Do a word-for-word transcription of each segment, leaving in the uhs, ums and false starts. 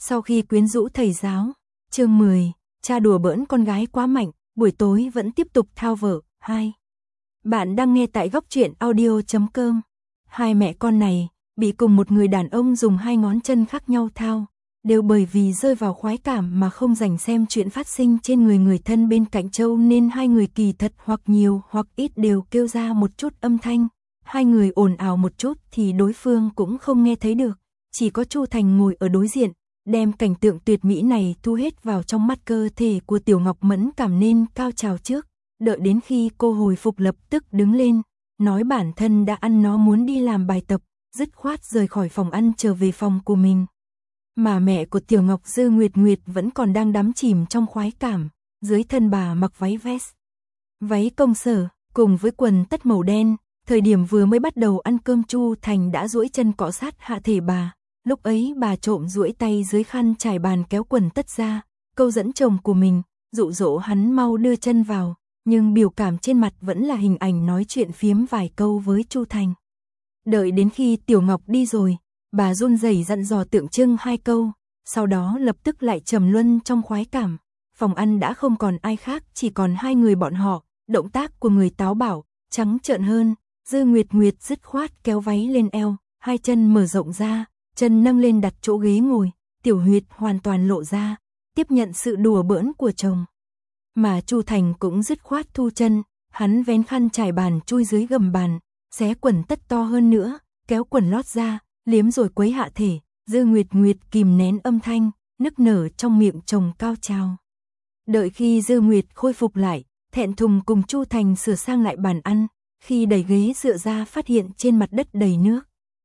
Sau khi quyến rũ thầy giáo, chương mười, cha đùa bỡn con gái quá mạnh, buổi tối vẫn tiếp tục thao vợ. Hai. Bạn đang nghe tại góc truyện audio chấm com. Hai mẹ con này bị cùng một người đàn ông dùng hai ngón chân khác nhau thao, đều bởi vì rơi vào khoái cảm mà không dành xem chuyện phát sinh trên người người thân bên cạnh Châu, nên hai người kỳ thật hoặc nhiều hoặc ít đều kêu ra một chút âm thanh. Hai người ồn ào một chút thì đối phương cũng không nghe thấy được, chỉ có Chu Thành ngồi ở đối diện, đem cảnh tượng tuyệt mỹ này thu hết vào trong mắt. Cơ thể của Tiểu Ngọc mẫn cảm nên cao trào trước, đợi đến khi cô hồi phục lập tức đứng lên, nói bản thân đã ăn nó muốn đi làm bài tập, dứt khoát rời khỏi phòng ăn trở về phòng của mình. Mà mẹ của Tiểu Ngọc, Dư Nguyệt Nguyệt, vẫn còn đang đắm chìm trong khoái cảm, dưới thân bà mặc váy vest, váy công sở, cùng với quần tất màu đen. Thời điểm vừa mới bắt đầu ăn cơm, Chu Thành đã duỗi chân cọ sát hạ thể bà. Lúc ấy bà trộm duỗi tay dưới khăn trải bàn kéo quần tất ra, câu dẫn chồng của mình, dụ dỗ hắn mau đưa chân vào, nhưng biểu cảm trên mặt vẫn là hình ảnh nói chuyện phiếm vài câu với Chu Thành. Đợi đến khi Tiểu Ngọc đi rồi, bà run rẩy dặn dò tượng trưng hai câu, sau đó lập tức lại trầm luân trong khoái cảm. Phòng ăn đã không còn ai khác, chỉ còn hai người bọn họ. Động tác của người táo bạo, trắng trợn hơn. Dư Nguyệt Nguyệt dứt khoát kéo váy lên eo, hai chân mở rộng ra, chân nâng lên đặt chỗ ghế ngồi, tiểu huyệt hoàn toàn lộ ra, tiếp nhận sự đùa bỡn của chồng. Mà Chu Thành cũng dứt khoát thu chân, hắn vén khăn trải bàn chui dưới gầm bàn, xé quần tất to hơn nữa, kéo quần lót ra, liếm rồi quấy hạ thể. Dư Nguyệt Nguyệt kìm nén âm thanh, nức nở trong miệng chồng cao trào. Đợi khi Dư Nguyệt khôi phục lại, thẹn thùng cùng Chu Thành sửa sang lại bàn ăn, khi đẩy ghế dựa ra phát hiện trên mặt đất đầy nước.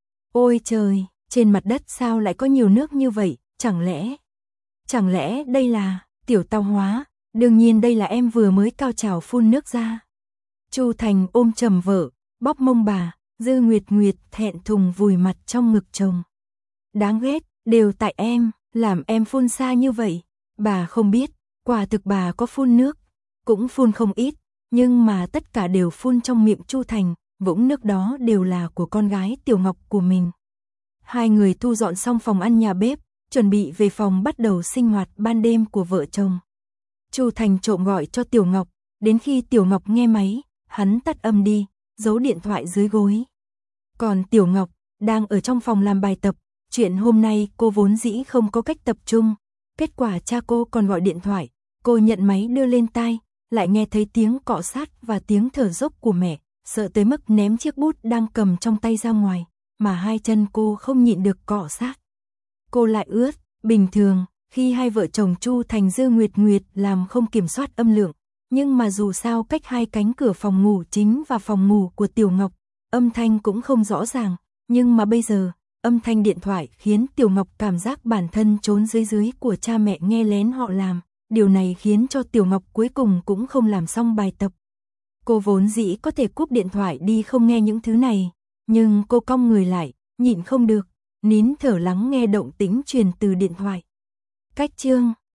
Ôi trời, trên mặt đất sao lại có nhiều nước như vậy, chẳng lẽ... Chẳng lẽ đây là tiểu tao hóa, đương nhiên đây là em vừa mới cao trào phun nước ra. Chu Thành ôm chầm vợ, bóp mông bà, Dư Nguyệt Nguyệt thẹn thùng vùi mặt trong ngực chồng. Đáng ghét, đều tại em, làm em phun xa như vậy. Bà không biết, quả thực bà có phun nước, cũng phun không ít, nhưng mà tất cả đều phun trong miệng Chu Thành, vũng nước đó đều là của con gái Tiểu Ngọc của mình. Hai người thu dọn xong phòng ăn nhà bếp, chuẩn bị về phòng bắt đầu sinh hoạt ban đêm của vợ chồng. Chu Thành trộm gọi cho Tiểu Ngọc, đến khi Tiểu Ngọc nghe máy, hắn tắt âm đi, giấu điện thoại dưới gối. Còn Tiểu Ngọc đang ở trong phòng làm bài tập, chuyện hôm nay cô vốn dĩ không có cách tập trung, kết quả cha cô còn gọi điện thoại, cô nhận máy đưa lên tai, lại nghe thấy tiếng cọ sát và tiếng thở dốc của mẹ, sợ tới mức ném chiếc bút đang cầm trong tay ra ngoài, mà hai chân cô không nhịn được cọ sát. Cô lại ướt. Bình thường, khi hai vợ chồng Chu Thành Dư Nguyệt Nguyệt làm không kiểm soát âm lượng, nhưng mà dù sao cách hai cánh cửa phòng ngủ chính và phòng ngủ của Tiểu Ngọc, âm thanh cũng không rõ ràng, nhưng mà bây giờ, âm thanh điện thoại khiến Tiểu Ngọc cảm giác bản thân trốn dưới dưới của cha mẹ nghe lén họ làm. Điều này khiến cho Tiểu Ngọc cuối cùng cũng không làm xong bài tập. Cô vốn dĩ có thể cúp điện thoại đi không nghe những thứ này, nhưng cô cong người lại, nhịn không được, nín thở lắng nghe động tĩnh truyền từ điện thoại. Cách chương